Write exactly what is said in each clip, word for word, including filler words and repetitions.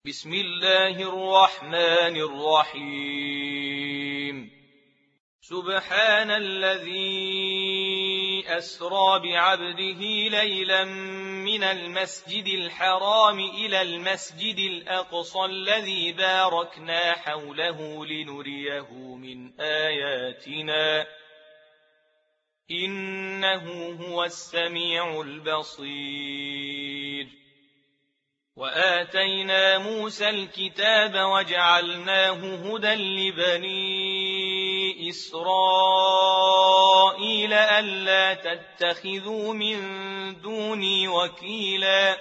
بسم الله الرحمن الرحيم سبحان الذي أسرى بعبده ليلا من المسجد الحرام إلى المسجد الأقصى الذي باركنا حوله لنريه من آياتنا إنه هو السميع البصير وآتينا موسى الكتاب وجعلناه هدى لبني إسرائيل ألا تتخذوا من دوني وكيلا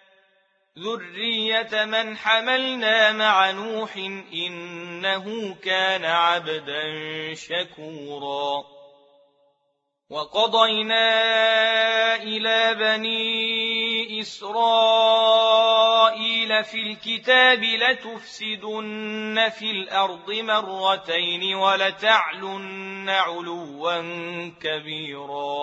ذرية من حملنا مع نوح إنه كان عبدا شكورا وقضينا إلى بني إسرائيل في الكتاب لتفسدن في الأرض مرتين ولتعلن علوا كبيرا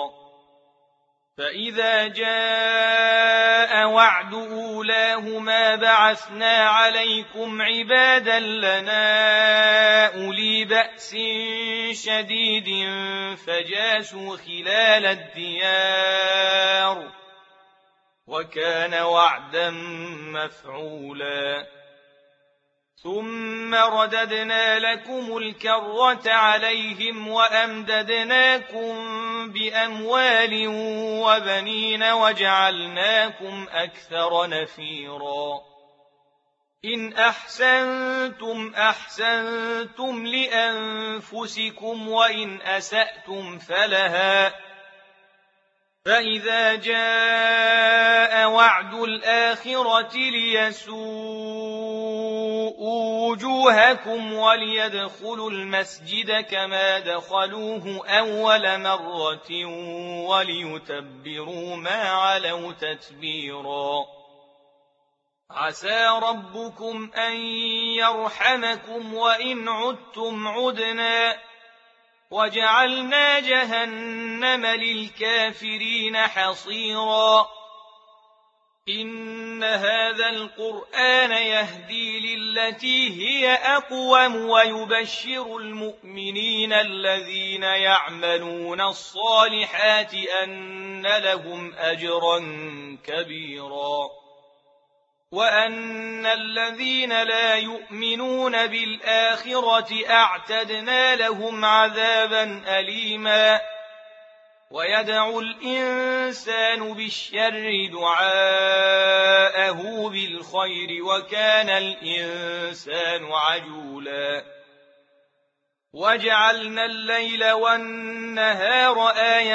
فإذا جاء وعد أولاهما بعثنا عليكم عبادا لنا أولي بأس شديد فجاسوا خلال الديار وكان وعدا مفعولا ثم رددنا لكم الكرة عليهم وأمددناكم بأموال وبنين وجعلناكم أكثر نفيرا إن أحسنتم أحسنتم لأنفسكم وإن أسأتم فلها فإذا جاء وعد الآخرة ليسوءوا وجوهكم وليدخلوا المسجد كما دخلوه أول مرة وليتبروا ما علوا تتبيرا عسى ربكم أن يرحمكم وإن عدتم عدنا وجعلنا جهنم للكافرين حصيرا إن هذا القرآن يهدي للتي هي أقوم ويبشر المؤمنين الذين يعملون الصالحات أن لهم أجرا كبيرا وأن الذين لا يؤمنون بالآخرة أعتدنا لهم عذابا أليما ويدعو الإنسان بالشر دعاءه بالخير وكان الإنسان عجولا وجعلنا الليل والنهار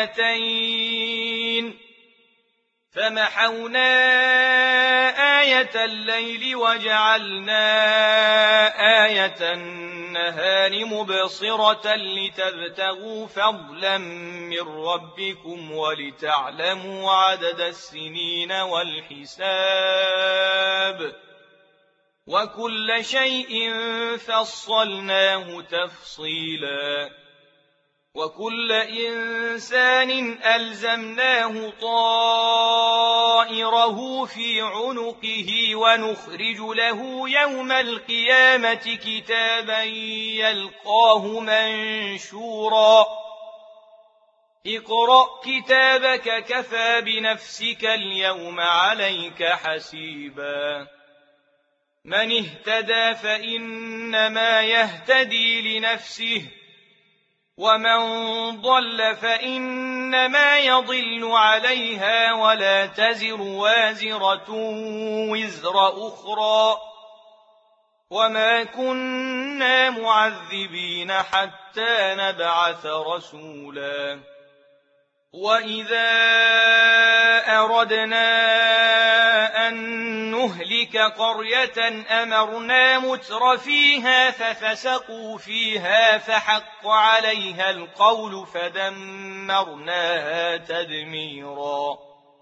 آيتين فمحونا آية الليل وجعلنا آية النهار مبصرة لتبتغوا فضلا من ربكم ولتعلموا عدد السنين والحساب وكل شيء فصلناه تفصيلا وكل إنسان ألزمناه طائره في عنقه ونخرج له يوم القيامة كتابا يلقاه منشورا اقرأ كتابك كفى بنفسك اليوم عليك حسيبا من اهتدى فإنما يهتدي لنفسه ومن ضل فإنما يضل عليها ولا تزر وازرة وزر أخرى وما كنا معذبين حتى نبعث رسولا وإذا أردنا أن نهلك قرية أمرنا متر فيها ففسقوا فيها فحق عليها القول فدمرناها تدميرا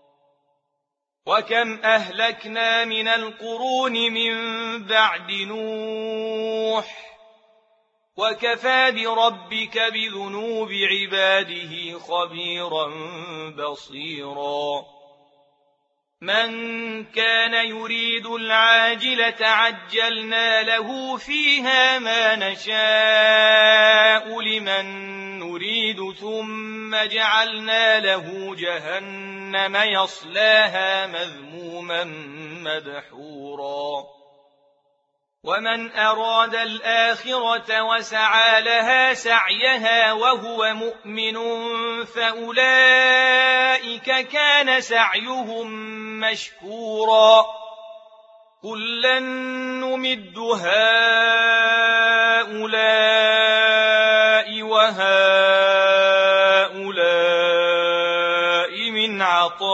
وكم أهلكنا من القرون من بعد نوح وكفى بربك بذنوب عباده خبيرا بصيرا من كان يريد العاجلة عجلنا له فيها ما نشاء لمن نريد ثم جعلنا له جهنم يصلاها مذموما مدحورا ومن أراد الآخرة وسعى لها سعيها وهو مؤمن فأولئك كان سعيهم مشكورا كلا نمد هؤلاء وهؤلاء من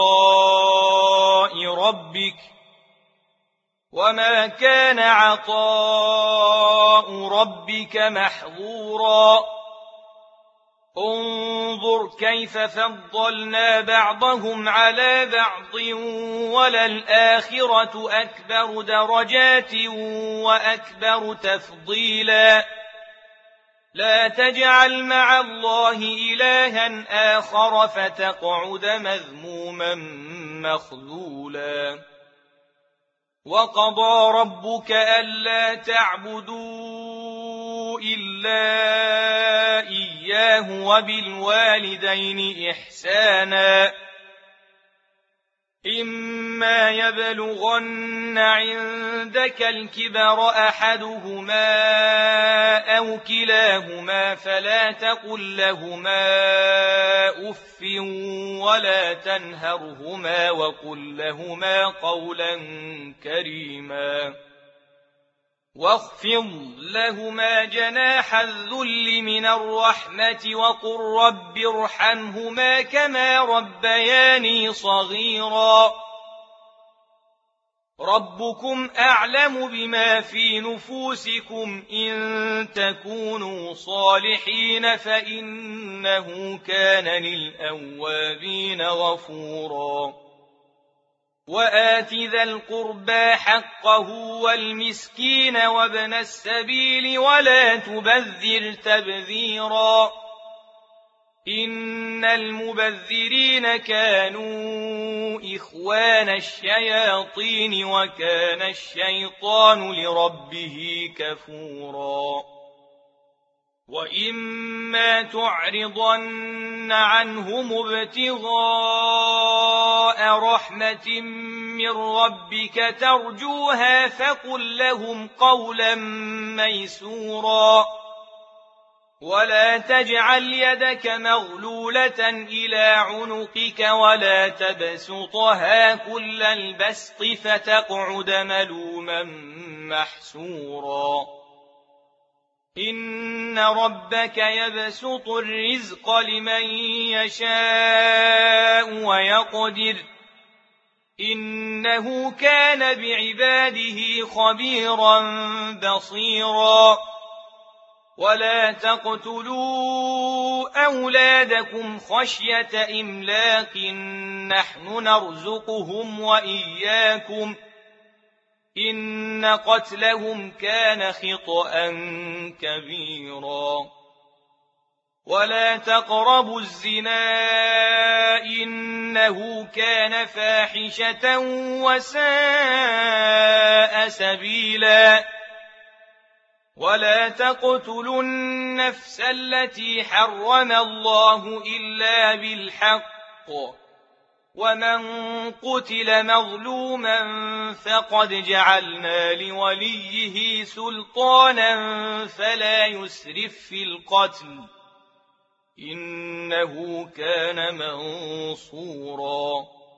عطاء ربك وما كان عطاء ربك محظورا انظر كيف فضلنا بعضهم على بعض وللآخرة أكبر درجات وأكبر تفضيلا لا تجعل مع الله إلها آخر فتقعد مذموما مخذولا وقضى ربك ألا تعبدوا إلا إياه وبالوالدين إحسانا إما يبلغن عندك الكبر أحدهما أو كلاهما فلا تقل لهما أف ولا تنهرهما وقل لهما قولا كريما واخفض لهما جناح الذل من الرحمة وقل رب ارحمهما كما ربياني صغيرا ربكم أعلم بما في نفوسكم إن تكونوا صالحين فإنه كان للأوابين غفورا وآت ذا القربى حقه والمسكين وابن السبيل ولا تبذر تبذيرا إن المبذرين كانوا إخوان الشياطين وكان الشيطان لربه كفورا وإما تعرضن عنهم ابتغاء رحمة من ربك ترجوها فقل لهم قولا ميسورا ولا تجعل يدك مغلولة إلى عنقك ولا تبسطها كل البسط فتقعد ملوما محسورا إن ربك يبسط الرزق لمن يشاء ويقدر إنه كان بعباده خبيرا بصيرا ولا تقتلوا أولادكم خشية إملاق نحن نرزقهم وإياكم إن قتلهم كان خطأ كبيرا ولا تقربوا الزنا إنه كان فاحشة وساء سبيلا ولا تقتلوا النفس التي حرم الله إلا بالحق ومن قتل مظلوما فقد جعلنا لوليه سلطانا فلا يسرف في القتل إنه كان منصورا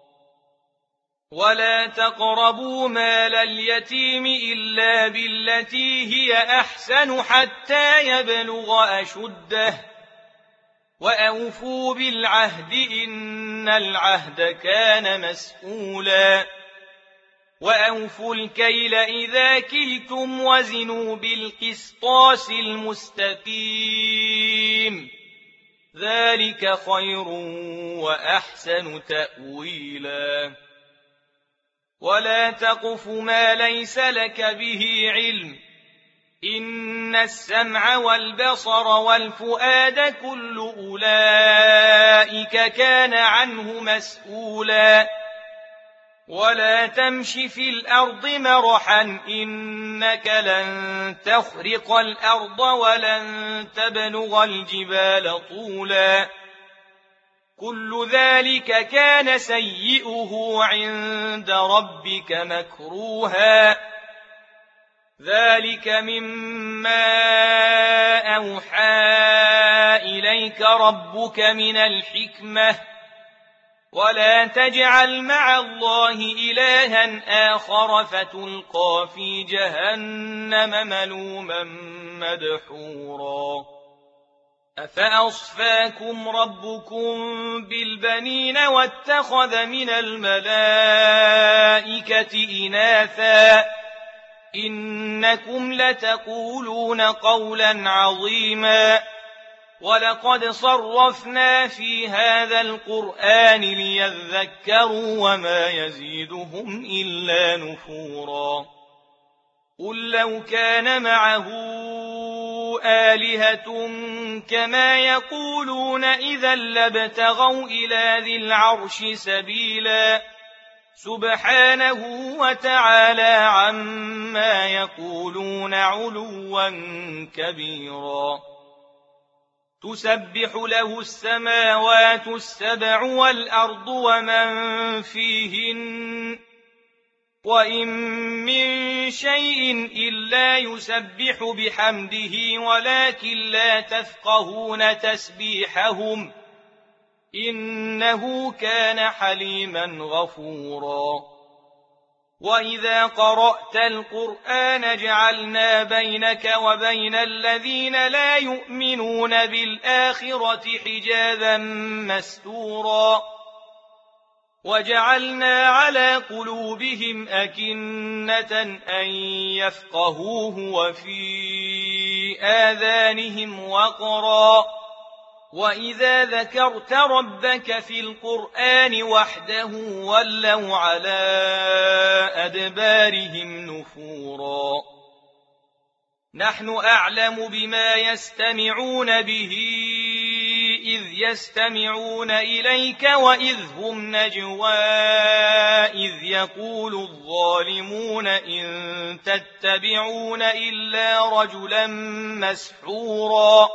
ولا تقربوا مال اليتيم إلا بالتي هي أحسن حتى يبلغ أشده وأوفوا بالعهد إن العهد كان مسؤولا وأوفوا الكيل إذا كلتم وزنوا بالقسطاس المستقيم ذلك خير وأحسن تأويلا ولا تقف ما ليس لك به علم إن السمع والبصر والفؤاد كل أولئك كان عنه مسؤولا ولا تمش في الأرض مرحا إنك لن تخرق الأرض ولن تبلغ الجبال طولا كل ذلك كان سيئه عند ربك مكروها ذلك مما أوحى إليك ربك من الحكمة ولا تجعل مع الله إلها آخر فتلقى في جهنم ملوما مدحورا أفأصفاكم ربكم بالبنين واتخذ من الملائكة إناثا إنكم لتقولون قولا عظيما ولقد صرفنا في هذا القرآن ليذكروا وما يزيدهم إلا نفورا قل لو كان معه آلهة كما يقولون إذا لابتغوا إلى ذي العرش سبيلا سبحانه وتعالى عما يقولون علوا كبيرا تسبح له السماوات السبع والأرض ومن فيهن وإن من شيء إلا يسبح بحمده ولكن لا تفقهون تسبيحهم إنه كان حليما غفورا وإذا قرأت القرآن جعلنا بينك وبين الذين لا يؤمنون بالآخرة حجابا مستورا وجعلنا على قلوبهم أكنة أن يفقهوه وفي آذانهم وقرا وإذا ذكرت ربك في القرآن وحده ولوا على أدبارهم نفورا نحن أعلم بما يستمعون به إذ يستمعون إليك وإذ هم نجوى إذ يقول الظالمون إن تتبعون إلا رجلا مسحورا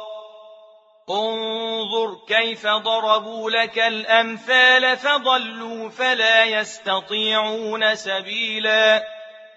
انظر كيف ضربوا لك الأمثال فضلوا فلا يستطيعون سبيلا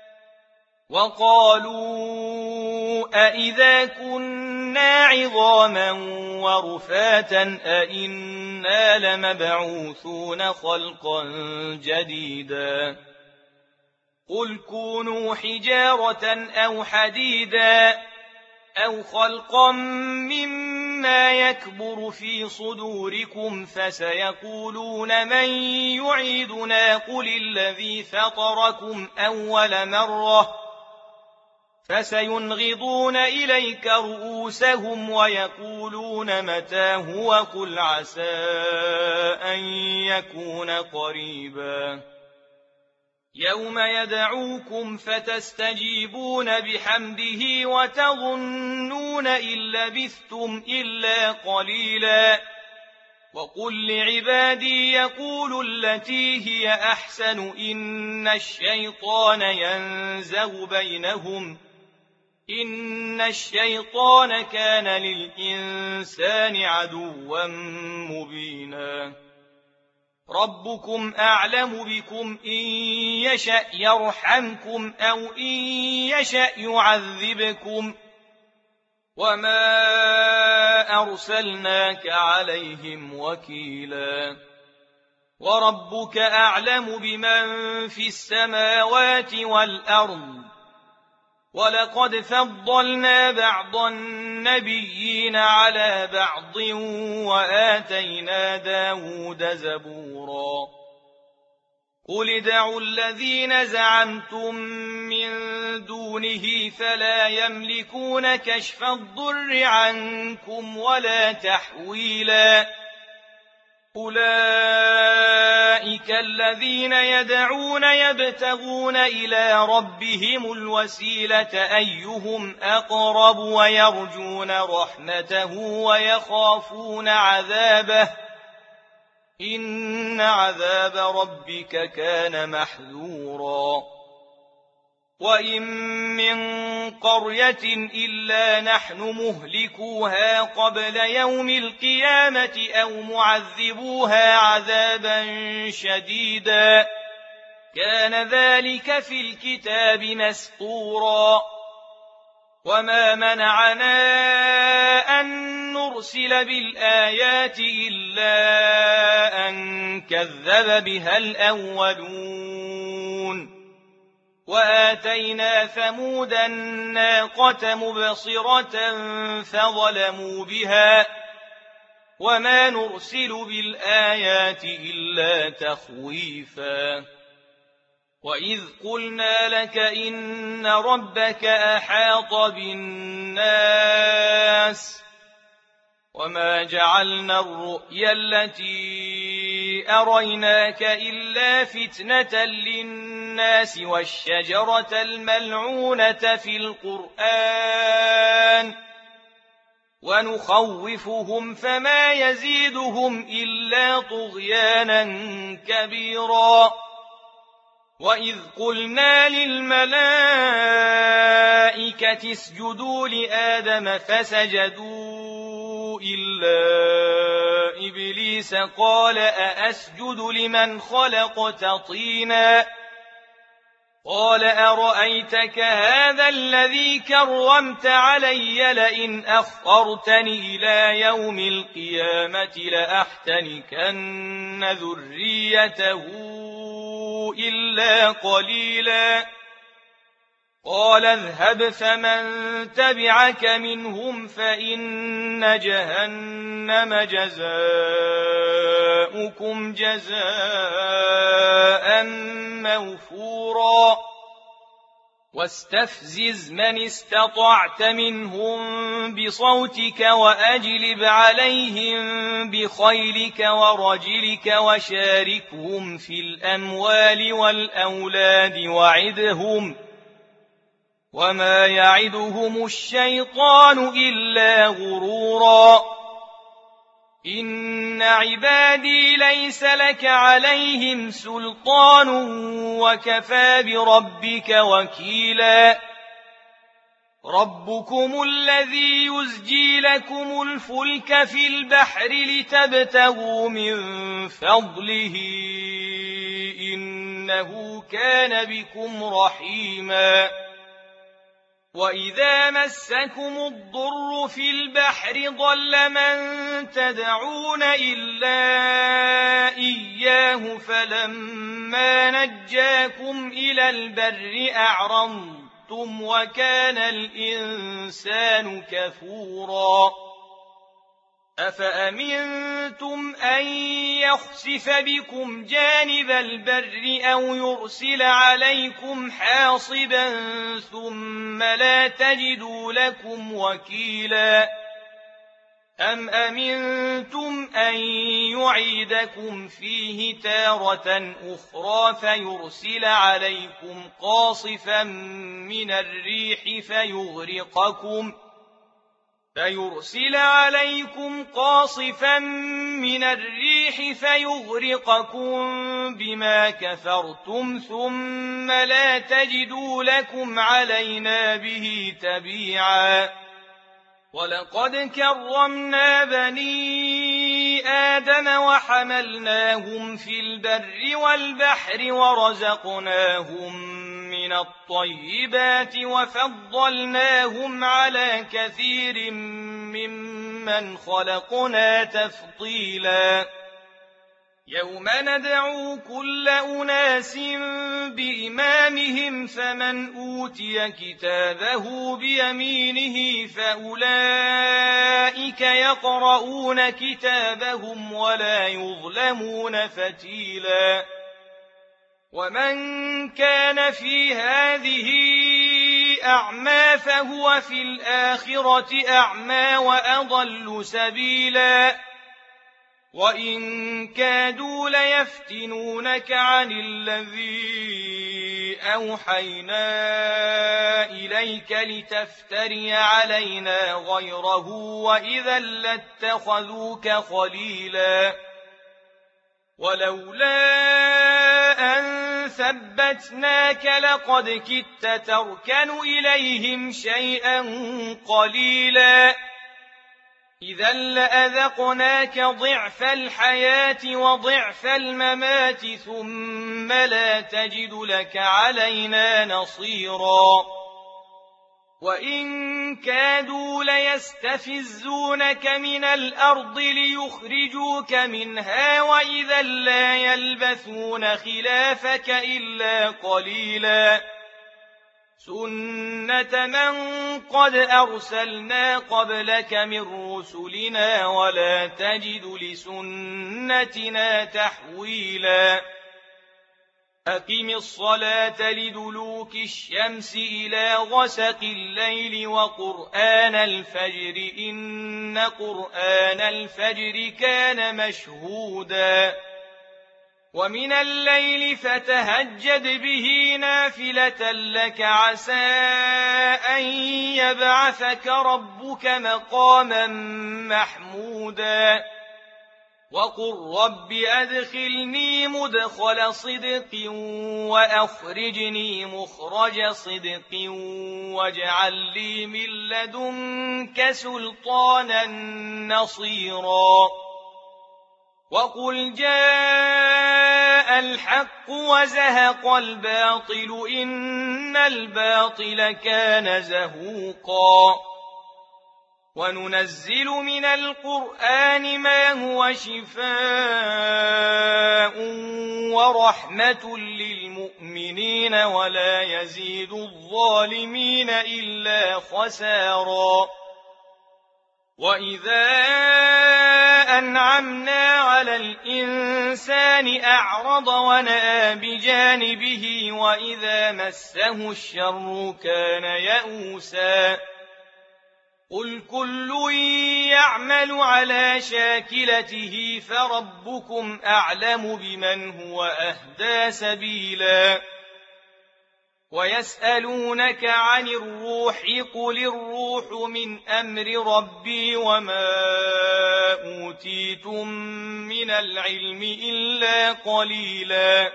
وقالوا أئذا كنا عظاما ورفاتا أئنا لمبعوثون خلقا جديدا قل كونوا حجارة أو حديدا أو خلقا مما يكبر في صدوركم فسيقولون من يعيدنا قل الذي فطركم أول مرة فسينغضون إليك رؤوسهم ويقولون متى هو قل عسى أن يكون قريبا يوم يدعوكم فتستجيبون بحمده وتظنون إن لبثتم إلا قليلا وقل لعبادي يقولوا التي هي أحسن إن الشيطان ينزغ بينهم إن الشيطان كان للإنسان عدوا مبينا ربكم أعلم بكم إن يشأ يرحمكم أو إن يشأ يعذبكم وما أرسلناك عليهم وكيلا وربك أعلم بمن في السماوات والأرض ولقد فضلنا بعض النبيين على بعض وآتينا داود زبورا قل ادعوا الذين زعمتم من دونه فلا يملكون كشف الضر عنكم ولا تحويلا أولئك الذين يدعون يبتغون إلى ربهم الوسيلة أيهم أقرب ويرجون رحمته ويخافون عذابه إن عذاب ربك كان محذورا وإن من قرية إلا نحن مهلكوها قبل يوم القيامة أو معذبوها عذابا شديدا كان ذلك في الكتاب مسطورا وما منعنا أن نرسل بالآيات إلا أن كذب بها الأولون وآتينا ثمود الناقة مبصرة فظلموا بها وما نرسل بالآيات إلا تخويفا وإذ قلنا لك إن ربك أحاط بالناس وما جعلنا الرؤيا التي أريناك إلا فتنة للناس والشجرة الملعونة في القرآن ونخوفهم فما يزيدهم إلا طغيانا كبيرا وإذ قلنا للملائكة اسجدوا لآدم فسجدوا إلا إبليس قال أأسجد لمن خلقت طينا قال أرأيتك هذا الذي كرمت علي لئن أخرتني إلى يوم القيامة لأحتنكن ذريته إلا قليلا قال اذهب فمن تبعك منهم فإن جهنم جزاؤكم جزاء موفورا واستفزز من استطعت منهم بصوتك وأجلب عليهم بخيلك ورجلك وشاركهم في الأموال والأولاد وعدهم وما يعدهم الشيطان إلا غرورا إن عبادي ليس لك عليهم سلطان وكفى بربك وكيلا ربكم الذي يزجي لكم الفلك في البحر لتبتغوا من فضله إنه كان بكم رحيما وإذا مسكم الضر في البحر ضل من تدعون إلا إياه فلما نجاكم إلى البر أعرضتم وكان الإنسان كفورا أفأمنتم أن يخسف بكم جانب البر أو يرسل عليكم حاصبا ثم لا تجدوا لكم وكيلا أم أمنتم أن يعيدكم فيه تارة أخرى فيرسل عليكم قاصفا من الريح فيغرقكم فيرسل عليكم قاصفا من الريح فيغرقكم بما كفرتم ثم لا تجدوا لكم علينا به تبيعا ولقد كرمنا بني آدم وحملناهم في البر والبحر ورزقناهم من الطيبات وفضلناهم على كثير ممن خلقنا تفضيلا يوم ندعو كل أناس بإمامهم فمن أوتي كتابه بيمينه فأولئك يقرؤون كتابهم ولا يظلمون فتيلا ومن كان في هذه أعمى فهو في الآخرة أعمى وأضل سبيلا وإن كادوا ليفتنونك عن الذي أوحينا إليك لتفتري علينا غيره وإذا لاتخذوك خليلا ولولا أن ثبتناك لقد كدت تركن إليهم شيئا قليلا إذا لأذقناك ضعف الحياة وضعف الممات ثم لا تجد لك علينا نصيرا وإن كادوا ليستفزونك من الأرض ليخرجوك منها وإذا لا يلبثون خلافك إلا قليلا سنة من قد أرسلنا قبلك من رسلنا ولا تجد لسنتنا تحويلا أقم الصلاة لدلوك الشمس إلى غسق الليل وقرآن الفجر إن قرآن الفجر كان مشهودا ومن الليل فتهجد به نافلة لك عسى أن يبعثك ربك مقاما محمودا وقل رب أدخلني مدخل صدق وأخرجني مخرج صدق واجعل لي من لدنك سلطانا نصيرا وقل جاء الحق وزهق الباطل إن الباطل كان زهوقا وننزل من القرآن ما هو شفاء ورحمة للمؤمنين ولا يزيد الظالمين إلا خسارا وإذا أنعمنا على الإنسان أعرض ونأى بجانبه وإذا مسه الشر كان يئوسا قل كل يعمل على شاكلته فربكم أعلم بمن هو أهدى سبيلا ويسألونك عن الروح قل الروح من أمر ربي وما أوتيتم من العلم إلا قليلا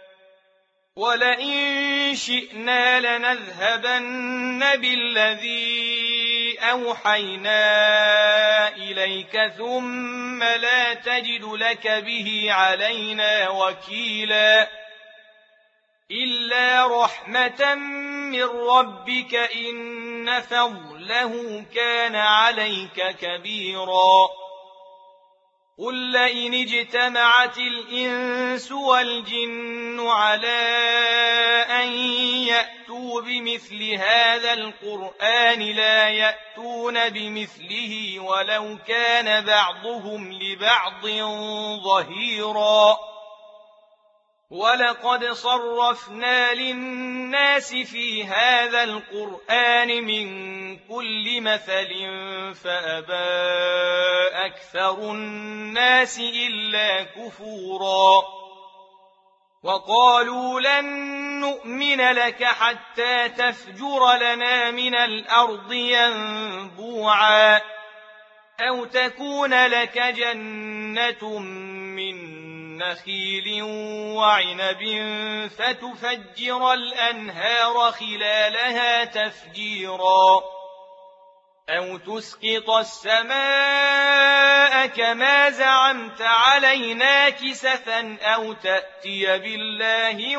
ولئن شئنا لنذهبن بالذي أوحينا إليك ثم لا تجد لك به علينا وكيلا إلا رحمة من ربك إن فضله كان عليك كبيرا قل لئن اجتمعت الإنس والجن على أن يأتوا بمثل هذا القرآن لا يأتون بمثله ولو كان بعضهم لبعض ظهيرا ولقد صرفنا للناس في هذا القرآن من كل مثل فأبى أكثر الناس إلا كفورا وقالوا لن نؤمن لك حتى تفجر لنا من الأرض ينبوعا أو تكون لك جنة من نخيل وعنب فتفجر الأنهار خلالها تفجيرا أو تسقط السماء كما زعمت علينا كسفا أو تأتي بالله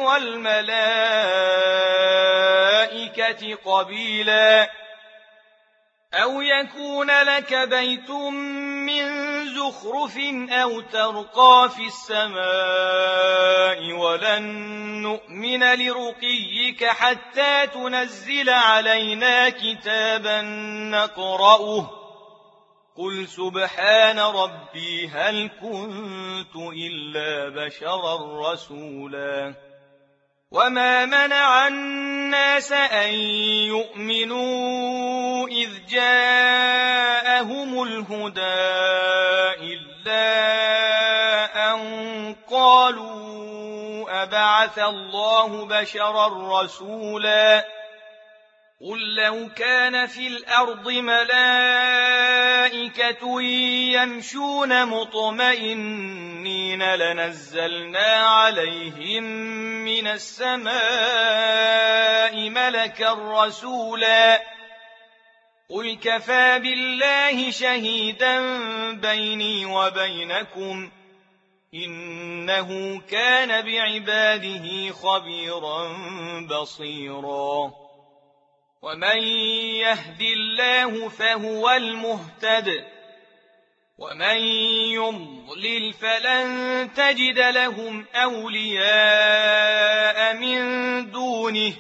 والملائكة قبيلا أو يكون لك بيت من زخرف أو ترقى في السماء ولن نؤمن لرقيك حتى تنزل علينا كتابا نقرأه قل سبحان ربي هل كنت إلا بشرا رسولا وما منع الناس أن يؤمنوا إذ جاءهم الهدى إلا أن قالوا أبعث الله بشرا رسولا قل لو كان في الأرض ملائكة والملائكة يمشون مطمئنين لنزلنا عليهم من السماء ملكا رسولا قل كفى بالله شهيدا بيني وبينكم إنه كان بعباده خبيرا بصيرا ومن يهد الله فهو المهتد ومن يضلل فلن تجد لهم أولياء من دونه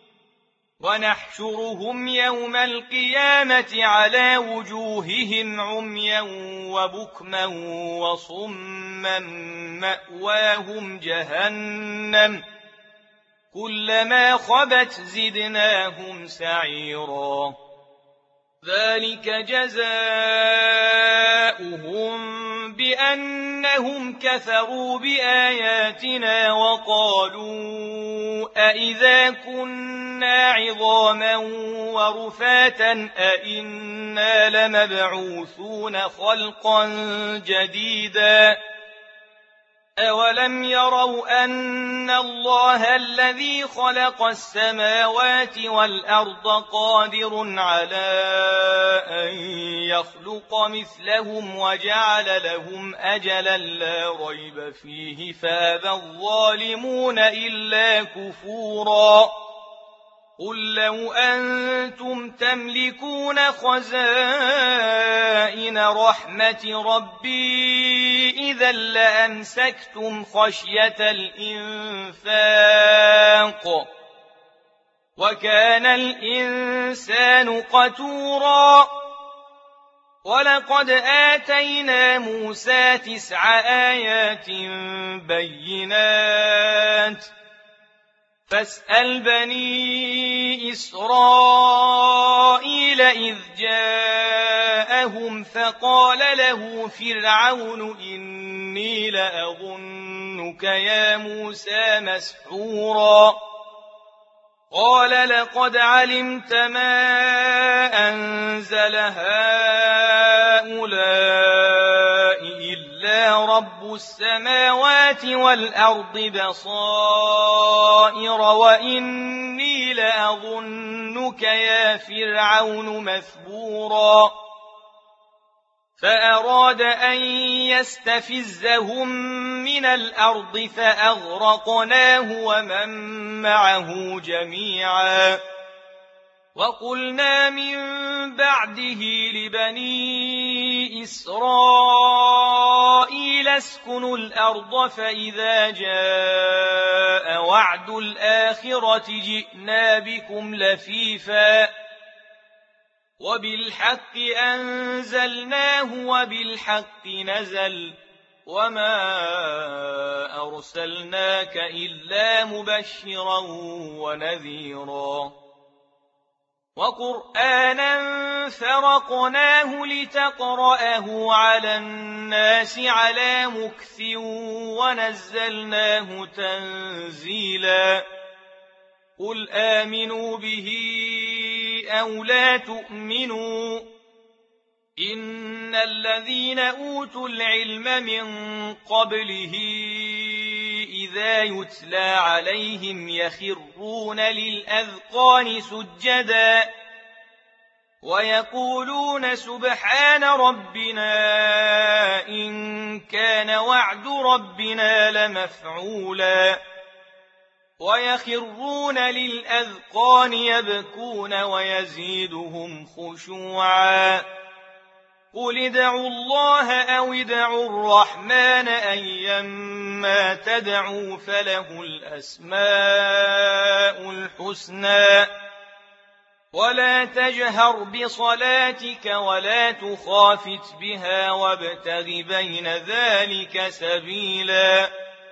ونحشرهم يوم القيامة على وجوههم عميا وبكما وصما مأواهم جهنم كلما خبت زدناهم سعيرا ذلك جزاؤهم بأنهم كفروا بآياتنا وقالوا أئذا كنا عظاما ورفاتا أئنا لمبعوثون خلقا جديدا أولم يروا أن الله الذي خلق السماوات والأرض قادر على أن يخلق مثلهم وجعل لهم أجلا لا ريب فيه فأبى الظالمون إلا كفورا قل لو أنتم تملكون خزائن رحمة ربي إذا لأمسكتم خشية الإنفاق وكان الإنسان قتورا ولقد آتينا موسى تسع آيات بينات فاسأل بني إسرائيل إذ جاءهم فقال له فرعون إني لأظنك يا موسى مسحورا قال لقد علمت ما أنزل هؤلاء إلا رب السماوات والأرض بصائر وإني لأظنك يا فرعون مثبورا فأراد أن يستفزهم من الأرض فأغرقناه ومن معه جميعا وقلنا من بعده لبني إسرائيل اسكنوا الأرض فإذا جاء وعد الآخرة جئنا بكم لفيفا وبالحق أنزلناه وبالحق نزل وما أرسلناك إلا مبشرا ونذيرا وقرآنا فرقناه لتقرأه على الناس على مكث ونزلناه تنزيلا قل آمنوا به أو لا تؤمنوا إن الذين أوتوا العلم من قبله إذا يتلى عليهم يخرون للأذقان سجدا ويقولون سبحان ربنا إن كان وعد ربنا لمفعولا ويخرون للأذقان يبكون ويزيدهم خشوعا قل ادعوا الله أو ادعوا الرحمن أيما تدعوا فله الأسماء الحسنى ولا تجهر بصلاتك ولا تخافت بها وابتغ بين ذلك سبيلا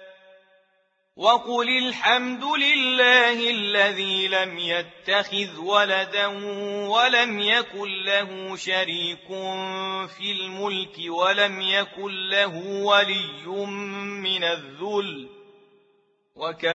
وقل الحمد لله الذي لم يتخذ ولدا ولم يكن له شريك في الملك ولم يكن له ولي من الذل